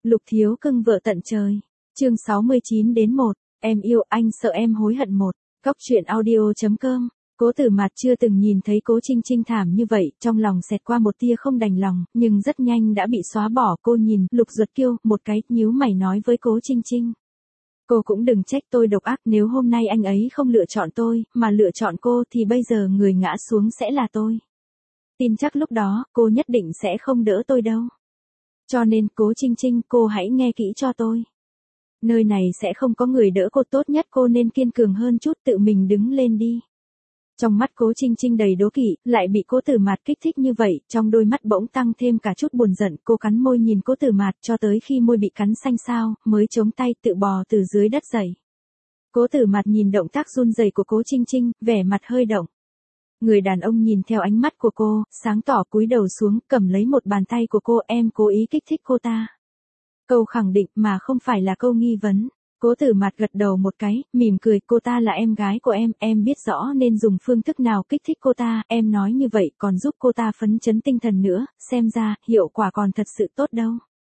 Lục thiếu cưng vợ tận trời. Chương 69-1, em yêu anh sợ em hối hận một. Cóc truyện audio.com. Cố Tử Mạt chưa từng nhìn thấy Cố Trinh Trinh thảm như vậy, trong lòng xẹt qua một tia không đành lòng, nhưng rất nhanh đã bị xóa bỏ. Cô nhìn Lục Duật Kiêu một cái, nhíu mày nói với Cố Trinh Trinh. Cô cũng đừng trách tôi độc ác, nếu hôm nay anh ấy không lựa chọn tôi, mà lựa chọn cô thì bây giờ người ngã xuống sẽ là tôi. Tin chắc lúc đó, cô nhất định sẽ không đỡ tôi đâu. Cho nên Cố Trinh Trinh, cô hãy nghe kỹ cho tôi. Nơi này sẽ không có người đỡ cô, tốt nhất cô nên kiên cường hơn chút, tự mình đứng lên đi. Trong mắt Cố Trinh Trinh đầy đố kỵ, lại bị Cố Tử Mạt kích thích như vậy, trong đôi mắt bỗng tăng thêm cả chút buồn giận. Cô cắn môi nhìn Cố Tử Mạt cho tới khi môi bị cắn xanh xao, mới chống tay tự bò từ dưới đất dậy. Cố Tử Mạt nhìn động tác run rẩy của Cố Trinh Trinh, vẻ mặt hơi động. Người đàn ông nhìn theo ánh mắt của cô, sáng tỏ cúi đầu xuống, cầm lấy một bàn tay của cô. Em cố ý kích thích cô ta. Câu khẳng định mà không phải là câu nghi vấn. Cố Tử Mạt gật đầu một cái, mỉm cười. Cô ta là em gái của em biết rõ nên dùng phương thức nào kích thích cô ta. Em nói như vậy còn giúp cô ta phấn chấn tinh thần nữa, xem ra hiệu quả còn thật sự tốt đâu.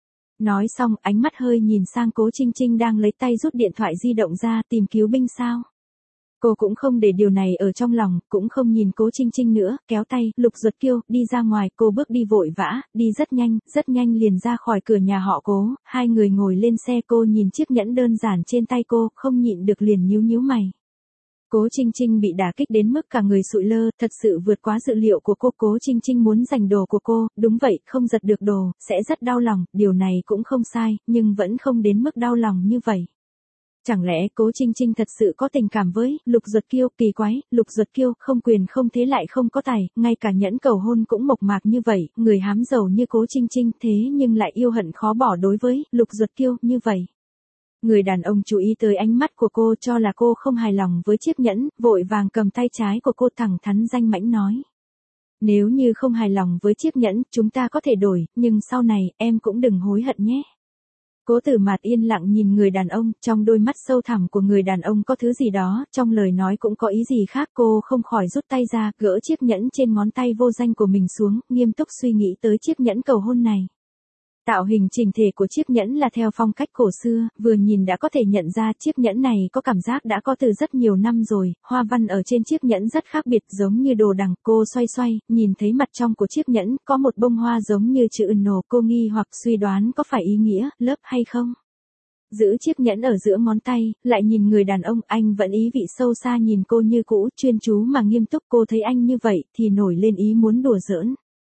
Nói xong, ánh mắt hơi nhìn sang Cố Trinh Trinh đang lấy tay rút điện thoại di động ra, tìm cứu binh sao. Cô cũng không để điều này ở trong lòng, cũng không nhìn Cố Trinh Trinh nữa, kéo tay Lục Duật Kiêu đi ra ngoài. Cô bước đi vội vã, đi rất nhanh liền ra khỏi cửa nhà họ Cố. Hai người ngồi lên xe, cô nhìn chiếc nhẫn đơn giản trên tay cô, không nhịn được liền nhíu mày. Cố Trinh Trinh bị đả kích đến mức cả người sụi lơ, thật sự vượt quá dự liệu của cô. Cố Trinh Trinh muốn giành đồ của cô, đúng vậy, không giật được đồ, sẽ rất đau lòng, điều này cũng không sai, nhưng vẫn không đến mức đau lòng như vậy. Chẳng lẽ Cố Trinh Trinh thật sự có tình cảm với Lục Duật Kiêu? Kỳ quái, Lục Duật Kiêu không quyền không thế lại không có tài, ngay cả nhẫn cầu hôn cũng mộc mạc như vậy, người hám giàu như Cố Trinh Trinh thế nhưng lại yêu hận khó bỏ đối với Lục Duật Kiêu như vậy. Người đàn ông chú ý tới ánh mắt của cô, cho là cô không hài lòng với chiếc nhẫn, vội vàng cầm tay trái của cô thẳng thắn danh mãnh nói. Nếu như không hài lòng với chiếc nhẫn, chúng ta có thể đổi, nhưng sau này, em cũng đừng hối hận nhé. Cố Tử Mạt yên lặng nhìn người đàn ông, trong đôi mắt sâu thẳm của người đàn ông có thứ gì đó, trong lời nói cũng có ý gì khác. Cô không khỏi rút tay ra, gỡ chiếc nhẫn trên ngón tay vô danh của mình xuống, nghiêm túc suy nghĩ tới chiếc nhẫn cầu hôn này. Tạo hình chỉnh thể của chiếc nhẫn là theo phong cách cổ xưa, vừa nhìn đã có thể nhận ra chiếc nhẫn này có cảm giác đã có từ rất nhiều năm rồi. Hoa văn ở trên chiếc nhẫn rất khác biệt, giống như đồ đằng. Cô xoay, nhìn thấy mặt trong của chiếc nhẫn, có một bông hoa giống như chữ N. Cô nghi hoặc suy đoán có phải ý nghĩa love hay không. Giữ chiếc nhẫn ở giữa ngón tay, lại nhìn người đàn ông, anh vẫn ý vị sâu xa nhìn cô như cũ, chuyên chú mà nghiêm túc. Cô thấy anh như vậy, thì nổi lên ý muốn đùa giỡn.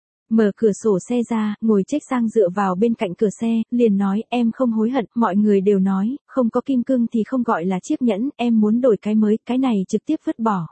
Mở cửa sổ xe ra, ngồi chếch sang dựa vào bên cạnh cửa xe, liền nói, em không hối hận, mọi người đều nói, không có kim cương thì không gọi là chiếc nhẫn, em muốn đổi cái mới, cái này trực tiếp vứt bỏ.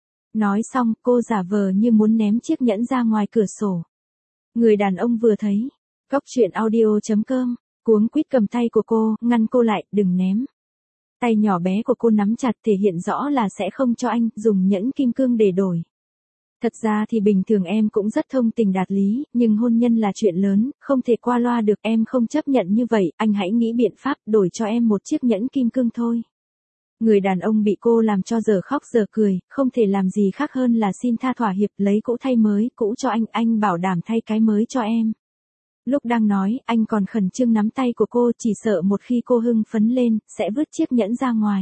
Nói xong, cô giả vờ như muốn ném chiếc nhẫn ra ngoài cửa sổ. Người đàn ông vừa thấy, cóc truyện audio.com, cuống quýt cầm tay của cô, ngăn cô lại, đừng ném. Tay nhỏ bé của cô nắm chặt, thể hiện rõ là sẽ không cho anh dùng nhẫn kim cương để đổi. Thật ra thì bình thường em cũng rất thông tình đạt lý, nhưng hôn nhân là chuyện lớn, không thể qua loa được, em không chấp nhận như vậy, anh hãy nghĩ biện pháp đổi cho em một chiếc nhẫn kim cương thôi. Người đàn ông bị cô làm cho giờ khóc giờ cười, không thể làm gì khác hơn là xin tha thỏa hiệp, lấy cũ thay mới, cũ cho anh bảo đảm thay cái mới cho em. Lúc đang nói, anh còn khẩn trương nắm tay của cô, chỉ sợ một khi cô hưng phấn lên, sẽ vứt chiếc nhẫn ra ngoài.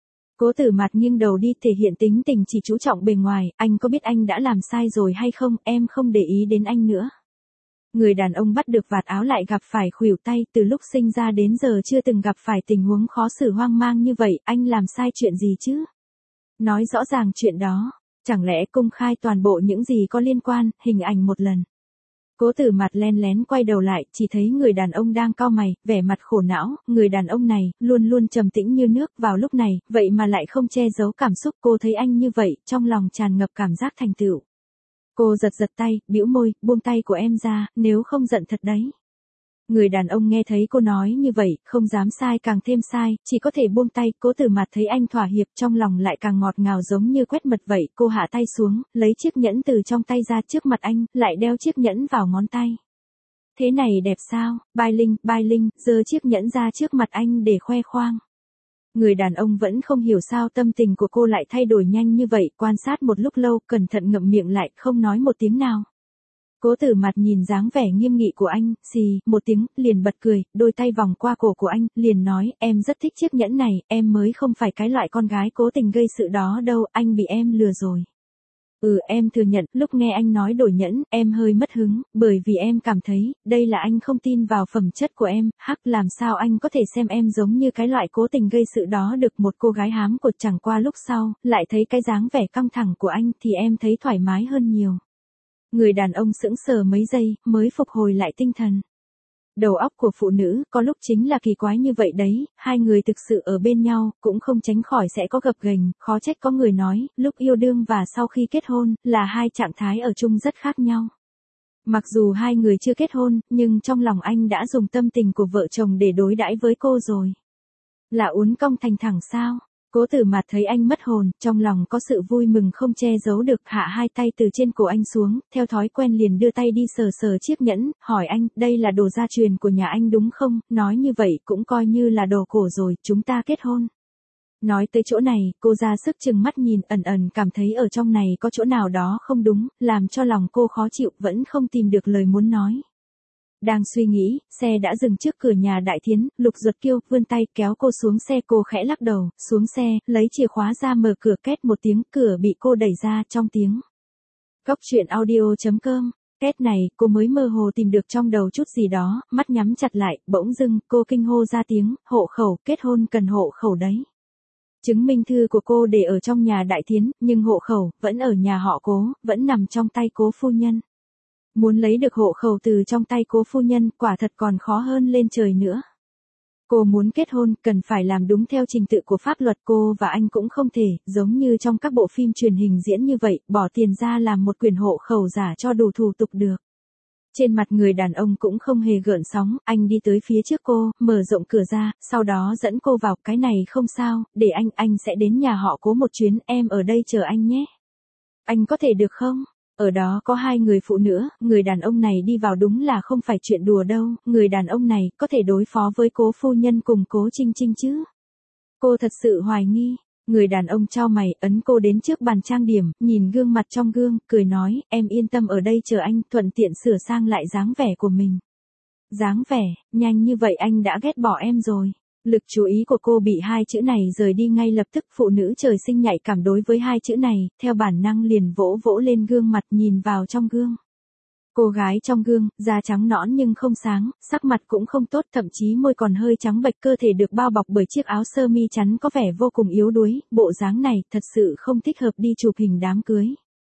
Cố Tử Mạt nghiêng đầu đi, thể hiện tính tình chỉ chú trọng bề ngoài. Anh có biết anh đã làm sai rồi hay không? Em không để ý đến anh nữa. Người đàn ông bắt được vạt áo lại gặp phải khuỷu tay, từ lúc sinh ra đến giờ chưa từng gặp phải tình huống khó xử hoang mang như vậy. Anh làm sai chuyện gì chứ? Nói rõ ràng chuyện đó. Chẳng lẽ công khai toàn bộ những gì có liên quan, hình ảnh một lần. Cố Tử Mạt len lén quay đầu lại, chỉ thấy người đàn ông đang cau mày, vẻ mặt khổ não. Người đàn ông này, luôn trầm tĩnh như nước, vào lúc này, vậy mà lại không che giấu cảm xúc. Cô thấy anh như vậy, trong lòng tràn ngập cảm giác thành tựu. Cô giật tay, bĩu môi, buông tay của em ra, nếu không giận thật đấy. Người đàn ông nghe thấy cô nói như vậy, không dám sai càng thêm sai, chỉ có thể buông tay. Cố Tử Mạt thấy anh thỏa hiệp, trong lòng lại càng ngọt ngào giống như quét mật vậy. Cô hạ tay xuống, lấy chiếc nhẫn từ trong tay ra trước mặt anh, lại đeo chiếc nhẫn vào ngón tay. Thế này đẹp sao? Bai Linh, giơ chiếc nhẫn ra trước mặt anh để khoe khoang. Người đàn ông vẫn không hiểu sao tâm tình của cô lại thay đổi nhanh như vậy, quan sát một lúc lâu, cẩn thận ngậm miệng lại, không nói một tiếng nào. Cố Tử Mặt nhìn dáng vẻ nghiêm nghị của anh, xì, một tiếng, liền bật cười, đôi tay vòng qua cổ của anh, liền nói, em rất thích chiếc nhẫn này, em mới không phải cái loại con gái cố tình gây sự đó đâu, anh bị em lừa rồi. Em thừa nhận, lúc nghe anh nói đổi nhẫn, em hơi mất hứng, bởi vì em cảm thấy, đây là anh không tin vào phẩm chất của em, làm sao anh có thể xem em giống như cái loại cố tình gây sự đó được. Một cô gái hám cột chẳng qua lúc sau, lại thấy cái dáng vẻ căng thẳng của anh thì em thấy thoải mái hơn nhiều. Người đàn ông sững sờ mấy giây, mới phục hồi lại tinh thần. Đầu óc của phụ nữ, có lúc chính là kỳ quái như vậy đấy, hai người thực sự ở bên nhau, cũng không tránh khỏi sẽ có gập ghềnh, khó trách có người nói, lúc yêu đương và sau khi kết hôn, là hai trạng thái ở chung rất khác nhau. Mặc dù hai người chưa kết hôn, nhưng trong lòng anh đã dùng tâm tình của vợ chồng để đối đãi với cô rồi. Là uốn cong thành thẳng sao? Cố Tử Mặt thấy anh mất hồn, trong lòng có sự vui mừng không che giấu được, hạ hai tay từ trên cổ anh xuống, theo thói quen liền đưa tay đi sờ sờ chiếc nhẫn, hỏi anh, đây là đồ gia truyền của nhà anh đúng không? Nói như vậy cũng coi như là đồ cổ rồi, chúng ta kết hôn. Nói tới chỗ này, cô ra sức chừng mắt nhìn, ẩn ẩn cảm thấy ở trong này có chỗ nào đó không đúng, làm cho lòng cô khó chịu, vẫn không tìm được lời muốn nói. Đang suy nghĩ, xe đã dừng trước cửa nhà Đại Thiến, Lục Duật Kiêu vươn tay kéo cô xuống xe, cô khẽ lắc đầu, xuống xe, lấy chìa khóa ra mở cửa, két một tiếng, cửa bị cô đẩy ra trong tiếng. Cóc truyện audio.com. Két này, cô mới mơ hồ tìm được trong đầu chút gì đó, mắt nhắm chặt lại, bỗng dưng, cô kinh hô ra tiếng, hộ khẩu, kết hôn cần hộ khẩu đấy. Chứng minh thư của cô để ở trong nhà Đại Thiến, nhưng hộ khẩu, vẫn ở nhà họ Cố, vẫn nằm trong tay Cố phu nhân. Muốn lấy được hộ khẩu từ trong tay Cố phu nhân, quả thật còn khó hơn lên trời nữa. Cô muốn kết hôn, cần phải làm đúng theo trình tự của pháp luật, cô và anh cũng không thể, giống như trong các bộ phim truyền hình diễn như vậy, bỏ tiền ra làm một quyển hộ khẩu giả cho đủ thủ tục được. Trên mặt người đàn ông cũng không hề gợn sóng, anh đi tới phía trước cô, mở rộng cửa ra, sau đó dẫn cô vào, cái này không sao, để anh sẽ đến nhà họ Cố một chuyến, em ở đây chờ anh nhé. Anh có thể được không? Ở đó có hai người phụ nữ, người đàn ông này đi vào đúng là không phải chuyện đùa đâu, người đàn ông này có thể đối phó với Cố phu nhân cùng Cố Trinh Trinh chứ? Cô thật sự hoài nghi. Người đàn ông chau mày, ấn cô đến trước bàn trang điểm, nhìn gương mặt trong gương, cười nói, em yên tâm ở đây chờ anh, thuận tiện sửa sang lại dáng vẻ của mình. Dáng vẻ, nhanh như vậy anh đã ghét bỏ em rồi. Lực chú ý của cô bị hai chữ này rời đi ngay lập tức, phụ nữ trời sinh nhạy cảm đối với hai chữ này, theo bản năng liền vỗ vỗ lên gương mặt, nhìn vào trong gương. Cô gái trong gương, da trắng nõn nhưng không sáng, sắc mặt cũng không tốt, thậm chí môi còn hơi trắng bệch, cơ thể được bao bọc bởi chiếc áo sơ mi chắn có vẻ vô cùng yếu đuối, bộ dáng này thật sự không thích hợp đi chụp hình đám cưới.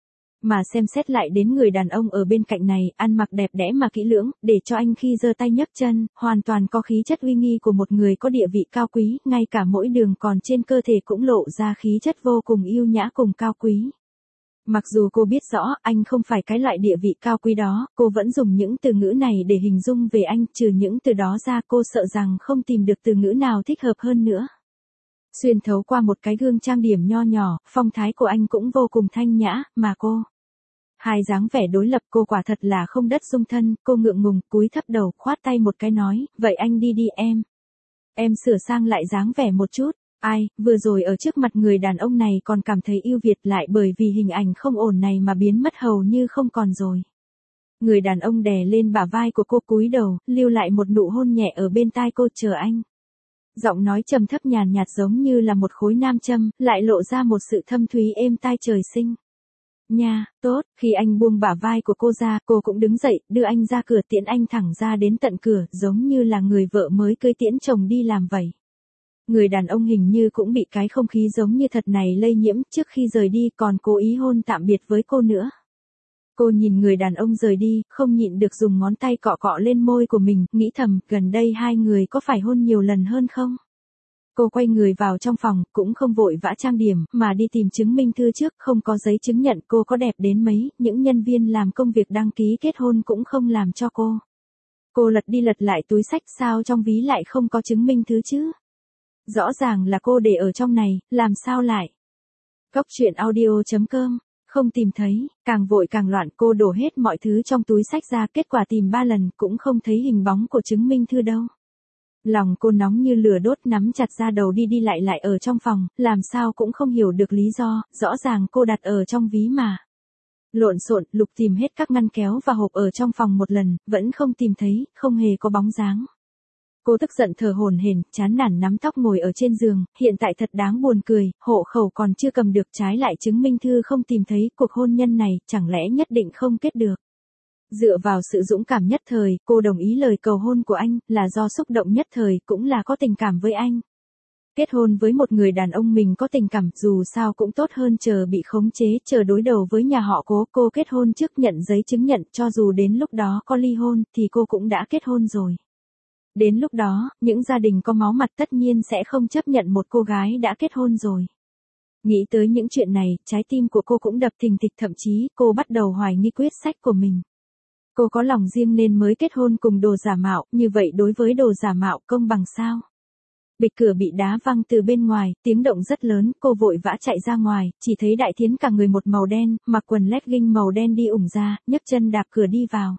Mà xem xét lại đến người đàn ông ở bên cạnh này, ăn mặc đẹp đẽ mà kỹ lưỡng, để cho anh khi giơ tay nhấc chân, hoàn toàn có khí chất uy nghi của một người có địa vị cao quý, ngay cả mỗi đường còn trên cơ thể cũng lộ ra khí chất vô cùng yêu nhã cùng cao quý. Mặc dù cô biết rõ anh không phải cái loại địa vị cao quý đó, cô vẫn dùng những từ ngữ này để hình dung về anh, trừ những từ đó ra cô sợ rằng không tìm được từ ngữ nào thích hợp hơn nữa. Xuyên thấu qua một cái gương trang điểm nho nhỏ, phong thái của anh cũng vô cùng thanh nhã, mà cô. Hai dáng vẻ đối lập, cô quả thật là không đất dung thân, cô ngượng ngùng, cúi thấp đầu, khoát tay một cái nói, vậy anh đi đi em. Em sửa sang lại dáng vẻ một chút. Ai, vừa rồi ở trước mặt người đàn ông này còn cảm thấy ưu việt, lại bởi vì hình ảnh không ổn này mà biến mất hầu như không còn rồi. Người đàn ông đè lên bả vai của cô, cúi đầu, lưu lại một nụ hôn nhẹ ở bên tai cô, chờ anh. Giọng nói trầm thấp nhàn nhạt giống như là một khối nam châm, lại lộ ra một sự thâm thúy êm tai trời sinh. Nha, tốt, khi anh buông bả vai của cô ra, cô cũng đứng dậy, đưa anh ra cửa, tiễn anh thẳng ra đến tận cửa, giống như là người vợ mới cưới tiễn chồng đi làm vậy. Người đàn ông hình như cũng bị cái không khí giống như thật này lây nhiễm, trước khi rời đi còn cố ý hôn tạm biệt với cô nữa. Cô nhìn người đàn ông rời đi, không nhịn được dùng ngón tay cọ cọ lên môi của mình, nghĩ thầm, gần đây hai người có phải hôn nhiều lần hơn không? Cô quay người vào trong phòng, cũng không vội vã trang điểm, mà đi tìm chứng minh thư trước, không có giấy chứng nhận cô có đẹp đến mấy, những nhân viên làm công việc đăng ký kết hôn cũng không làm cho cô. Cô lật đi lật lại túi xách, sao trong ví lại không có chứng minh thư chứ? Rõ ràng là cô để ở trong này, làm sao lại? Cóc truyện audio.com. Không tìm thấy, càng vội càng loạn, cô đổ hết mọi thứ trong túi xách ra, kết quả tìm 3 lần cũng không thấy hình bóng của chứng minh thư đâu. Lòng cô nóng như lửa đốt, nắm chặt ra đầu đi đi lại lại ở trong phòng, làm sao cũng không hiểu được lý do, rõ ràng cô đặt ở trong ví mà. Lộn xộn, lục tìm hết các ngăn kéo và hộp ở trong phòng một lần, vẫn không tìm thấy, không hề có bóng dáng. Cô tức giận thở hổn hển, chán nản nắm tóc ngồi ở trên giường, hiện tại thật đáng buồn cười, hộ khẩu còn chưa cầm được, trái lại chứng minh thư không tìm thấy, cuộc hôn nhân này chẳng lẽ nhất định không kết được. Dựa vào sự dũng cảm nhất thời, cô đồng ý lời cầu hôn của anh, là do xúc động nhất thời, cũng là có tình cảm với anh. Kết hôn với một người đàn ông mình có tình cảm, dù sao cũng tốt hơn chờ bị khống chế, chờ đối đầu với nhà họ Cố. Cô kết hôn trước nhận giấy chứng nhận, cho dù đến lúc đó có ly hôn, thì cô cũng đã kết hôn rồi. Đến lúc đó, những gia đình có máu mặt tất nhiên sẽ không chấp nhận một cô gái đã kết hôn rồi. Nghĩ tới những chuyện này, trái tim của cô cũng đập thình thịch, thậm chí cô bắt đầu hoài nghi quyết sách của mình. Cô có lòng riêng nên mới kết hôn cùng đồ giả mạo, như vậy đối với đồ giả mạo công bằng sao? Bịch cửa bị đá văng từ bên ngoài, tiếng động rất lớn, cô vội vã chạy ra ngoài, chỉ thấy Đại Thiến cả người một màu đen, mặc quần legging màu đen đi ủng ra, nhấc chân đạp cửa đi vào.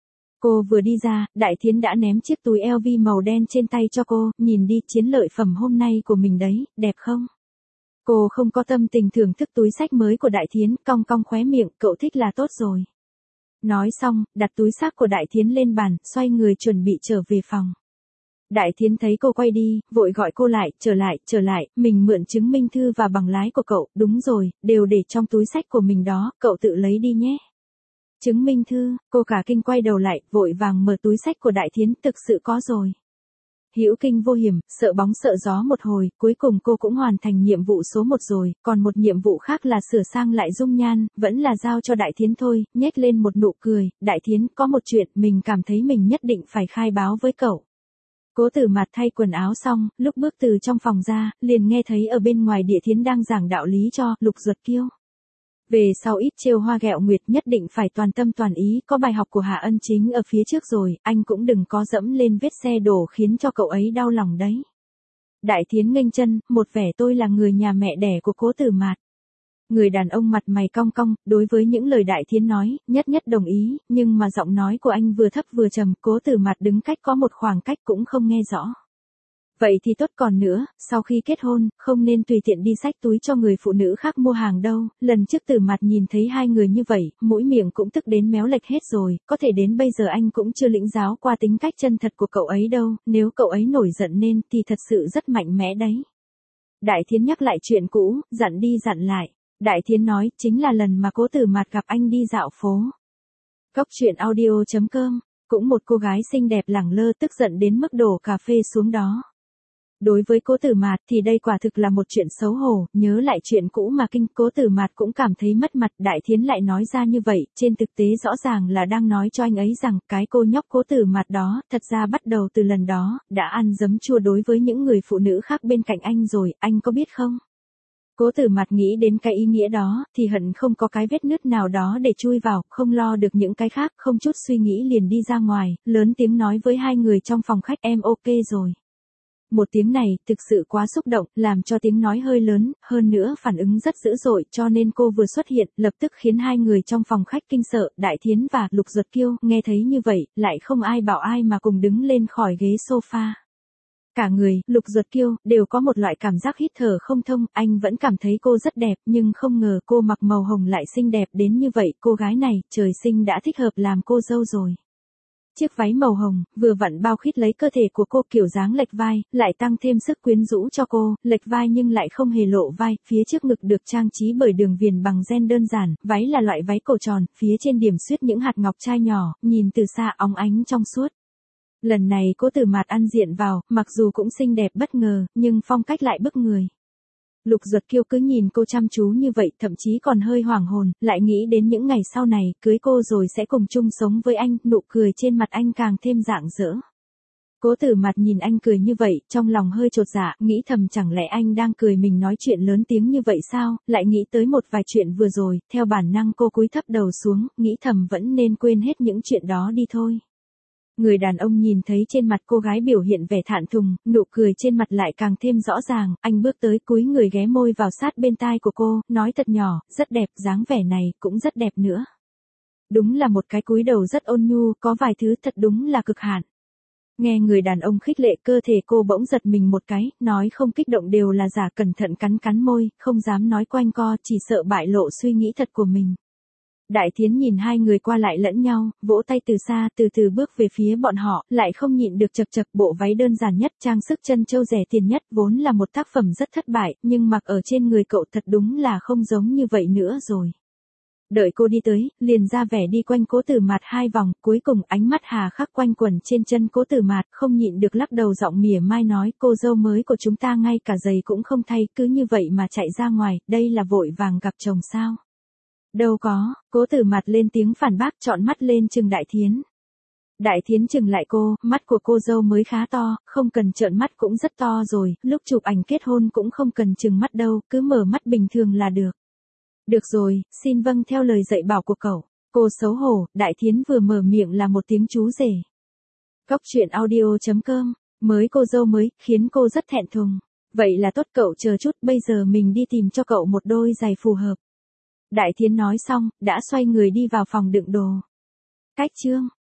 Cô vừa đi ra, Đại Thiến đã ném chiếc túi LV màu đen trên tay cho cô, nhìn đi, chiến lợi phẩm hôm nay của mình đấy, đẹp không? Cô không có tâm tình thưởng thức túi xách mới của Đại Thiến, cong cong khóe miệng, cậu thích là tốt rồi. Nói xong, đặt túi xách của Đại Thiến lên bàn, xoay người chuẩn bị trở về phòng. Đại Thiến thấy cô quay đi, vội gọi cô lại, trở lại, mình mượn chứng minh thư và bằng lái của cậu, đúng rồi, đều để trong túi xách của mình đó, cậu tự lấy đi nhé. Chứng minh thư, cô cả kinh quay đầu lại, vội vàng mở túi xách của Đại Thiến, thực sự có rồi. Hữu kinh vô hiểm, sợ bóng sợ gió một hồi, cuối cùng cô cũng hoàn thành nhiệm vụ số 1 rồi, còn một nhiệm vụ khác là sửa sang lại dung nhan, vẫn là giao cho Đại Thiến thôi, nhếch lên một nụ cười, Đại Thiến, có một chuyện, mình cảm thấy mình nhất định phải khai báo với cậu. Cố Tử Mạt thay quần áo xong, lúc bước từ trong phòng ra, liền nghe thấy ở bên ngoài Địa Thiến đang giảng đạo lý cho Lục Duật Kiêu. Về sau ít trêu hoa ghẹo nguyệt, nhất định phải toàn tâm toàn ý, có bài học của Hạ Ân Chính ở phía trước rồi, anh cũng đừng có dẫm lên vết xe đổ khiến cho cậu ấy đau lòng đấy. Đại Thiến nghênh chân, một vẻ tôi là người nhà mẹ đẻ của Cố Tử Mạt. Người đàn ông mặt mày cong cong, đối với những lời Đại Thiến nói, nhất đồng ý, nhưng mà giọng nói của anh vừa thấp vừa trầm, Cố Tử Mạt đứng cách có một khoảng cách cũng không nghe rõ. Vậy thì tốt, còn nữa, sau khi kết hôn, không nên tùy tiện đi xách túi cho người phụ nữ khác mua hàng đâu, lần trước Tử Mạt nhìn thấy hai người như vậy, mũi miệng cũng tức đến méo lệch hết rồi, có thể đến bây giờ anh cũng chưa lĩnh giáo qua tính cách chân thật của cậu ấy đâu, nếu cậu ấy nổi giận nên thì thật sự rất mạnh mẽ đấy. Đại Thiến nhắc lại chuyện cũ, dặn đi dặn lại. Đại Thiến nói, chính là lần mà Cố Tử Mạt gặp anh đi dạo phố. Cóc truyện audio.com, cũng một cô gái xinh đẹp lẳng lơ tức giận đến mức đổ cà phê xuống đó. Đối với Cố Tử Mạt thì đây quả thực là một chuyện xấu hổ, nhớ lại chuyện cũ mà Cố Tử Mạt cũng cảm thấy mất mặt. Đại Thiến lại nói ra như vậy, trên thực tế rõ ràng là đang nói cho anh ấy rằng, cái cô nhóc Cố Tử Mạt đó, thật ra bắt đầu từ lần đó, đã ăn giấm chua đối với những người phụ nữ khác bên cạnh anh rồi, anh có biết không? Cố Tử Mạt nghĩ đến cái ý nghĩa đó, thì hận không có cái vết nứt nào đó để chui vào, không lo được những cái khác, không chút suy nghĩ liền đi ra ngoài, lớn tiếng nói với hai người trong phòng khách, em ok rồi. Một tiếng này, thực sự quá xúc động, làm cho tiếng nói hơi lớn, hơn nữa phản ứng rất dữ dội, cho nên cô vừa xuất hiện, lập tức khiến hai người trong phòng khách kinh sợ. Đại Thiến và Lục Duật Kiêu, nghe thấy như vậy, lại không ai bảo ai mà cùng đứng lên khỏi ghế sofa. Cả người, Lục Duật Kiêu, đều có một loại cảm giác hít thở không thông, anh vẫn cảm thấy cô rất đẹp, nhưng không ngờ cô mặc màu hồng lại xinh đẹp đến như vậy, cô gái này, trời sinh đã thích hợp làm cô dâu rồi. Chiếc váy màu hồng, vừa vặn bao khít lấy cơ thể của cô, kiểu dáng lệch vai, lại tăng thêm sức quyến rũ cho cô, lệch vai nhưng lại không hề lộ vai, phía trước ngực được trang trí bởi đường viền bằng ren đơn giản, váy là loại váy cổ tròn, phía trên điểm xuyết những hạt ngọc trai nhỏ, nhìn từ xa óng ánh trong suốt. Lần này Cố Tử Mạt ăn diện vào, mặc dù cũng xinh đẹp bất ngờ, nhưng phong cách lại bức người. Lục Duật Kiêu cứ nhìn cô chăm chú như vậy, thậm chí còn hơi hoảng hồn, lại nghĩ đến những ngày sau này, cưới cô rồi sẽ cùng chung sống với anh, nụ cười trên mặt anh càng thêm rạng rỡ. Cố Tử Mạt nhìn anh cười như vậy, trong lòng hơi chột dạ, nghĩ thầm chẳng lẽ anh đang cười mình nói chuyện lớn tiếng như vậy sao, lại nghĩ tới một vài chuyện vừa rồi, theo bản năng cô cúi thấp đầu xuống, nghĩ thầm vẫn nên quên hết những chuyện đó đi thôi. Người đàn ông nhìn thấy trên mặt cô gái biểu hiện vẻ thản thùng, nụ cười trên mặt lại càng thêm rõ ràng, anh bước tới cúi người ghé môi vào sát bên tai của cô, nói thật nhỏ, rất đẹp, dáng vẻ này cũng rất đẹp nữa. Đúng là một cái cúi đầu rất ôn nhu, có vài thứ thật đúng là cực hạn. Nghe người đàn ông khích lệ, cơ thể cô bỗng giật mình một cái, nói không kích động đều là giả, cẩn thận cắn môi, không dám nói quanh co, chỉ sợ bại lộ suy nghĩ thật của mình. Đại Thiến nhìn hai người qua lại lẫn nhau, vỗ tay từ xa, từ từ bước về phía bọn họ, lại không nhịn được chập chập. Bộ váy đơn giản nhất, trang sức chân châu rẻ tiền nhất, vốn là một tác phẩm rất thất bại, nhưng mặc ở trên người cậu thật đúng là không giống như vậy nữa rồi. Đợi cô đi tới, liền ra vẻ đi quanh Cố Tử Mạt 2 vòng, cuối cùng ánh mắt hà khắc quanh quẩn trên chân Cố Tử Mạt, không nhịn được lắc đầu giọng mỉa mai nói, cô dâu mới của chúng ta ngay cả giày cũng không thay, cứ như vậy mà chạy ra ngoài, đây là vội vàng gặp chồng sao? Đâu có, Cố Tử Mạt lên tiếng phản bác, trọn mắt lên chừng Đại Thiến. Đại Thiến chừng lại cô, mắt của cô dâu mới khá to, không cần trợn mắt cũng rất to rồi, lúc chụp ảnh kết hôn cũng không cần chừng mắt đâu, cứ mở mắt bình thường là được. Được rồi, xin vâng theo lời dạy bảo của cậu. Cô xấu hổ, Đại Thiến vừa mở miệng là một tiếng chú rể. Cóc truyện audio.com, mới cô dâu mới, khiến cô rất thẹn thùng. Vậy là tốt, cậu chờ chút, bây giờ mình đi tìm cho cậu một đôi giày phù hợp. Đại Thiến nói xong, đã xoay người đi vào phòng đựng đồ. Cách chương